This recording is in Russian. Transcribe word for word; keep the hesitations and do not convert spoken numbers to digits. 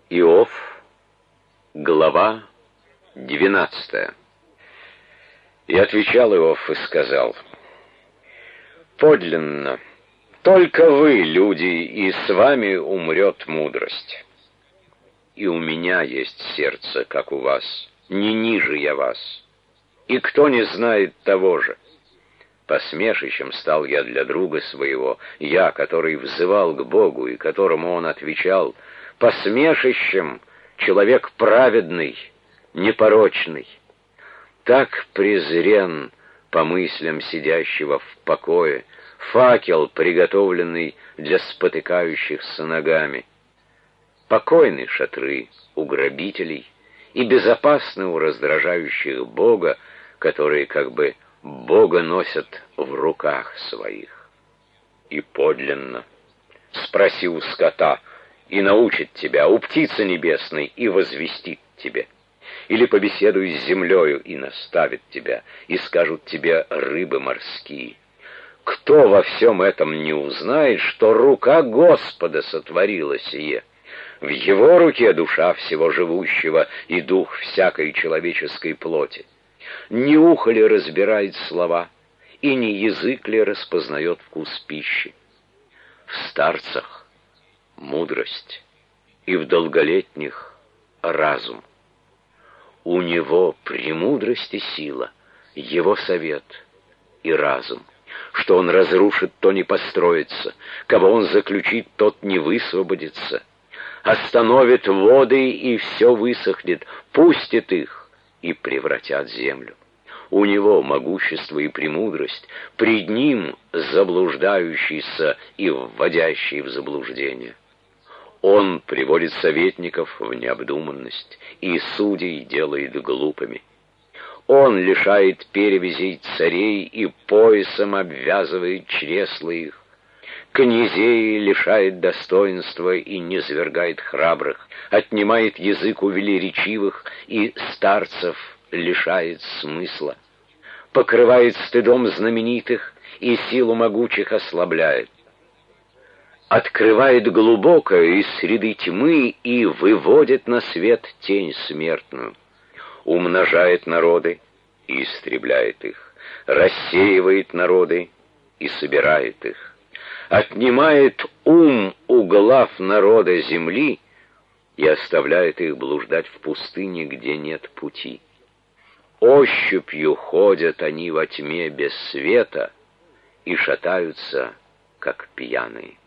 Иов, глава двенадцатая. И отвечал Иов и сказал: «Подлинно, только вы, люди, и с вами умрет мудрость. И у меня есть сердце, как у вас, не ниже я вас, и кто не знает того же. Посмешищем стал я для друга своего, я, который взывал к Богу, и которому он отвечал: посмешищем человек праведный, непорочный. Так презрен по мыслям сидящего в покое факел, приготовленный для спотыкающихся ногами. Покойны шатры у грабителей и безопасны у раздражающих Бога, которые как бы Бога носят в руках своих. И подлинно, спроси у скота, и научит тебя, у птицы небесной, и возвестит тебе. Или побеседуй с землею, и наставит тебя, и скажут тебе рыбы морские. Кто во всем этом не узнает, что рука Господа сотворила сие? В его руке душа всего живущего и дух всякой человеческой плоти. Не ухо ли разбирает слова, и не язык ли распознает вкус пищи? В старцах мудрость, и в долголетних разум. У него премудрость и сила, его совет и разум. Что он разрушит, то не построится, кого он заключит, тот не высвободится. Остановит воды, и все высохнет, пустит их, и превратят землю. У него могущество и премудрость, пред ним заблуждающийся и вводящий в заблуждение. Он приводит советников в необдуманность, и судей делает глупыми. Он лишает перевязей царей и поясом обвязывает чресла их. Князей лишает достоинства и низвергает храбрых, отнимает язык у велеречивых и старцев лишает смысла, покрывает стыдом знаменитых и силу могучих ослабляет, открывает глубокое из среды тьмы и выводит на свет тень смертную, умножает народы и истребляет их, рассеивает народы и собирает их, отнимает ум у глав народа земли и оставляет их блуждать в пустыне, где нет пути. Ощупью ходят они во тьме без света и шатаются, как пьяные.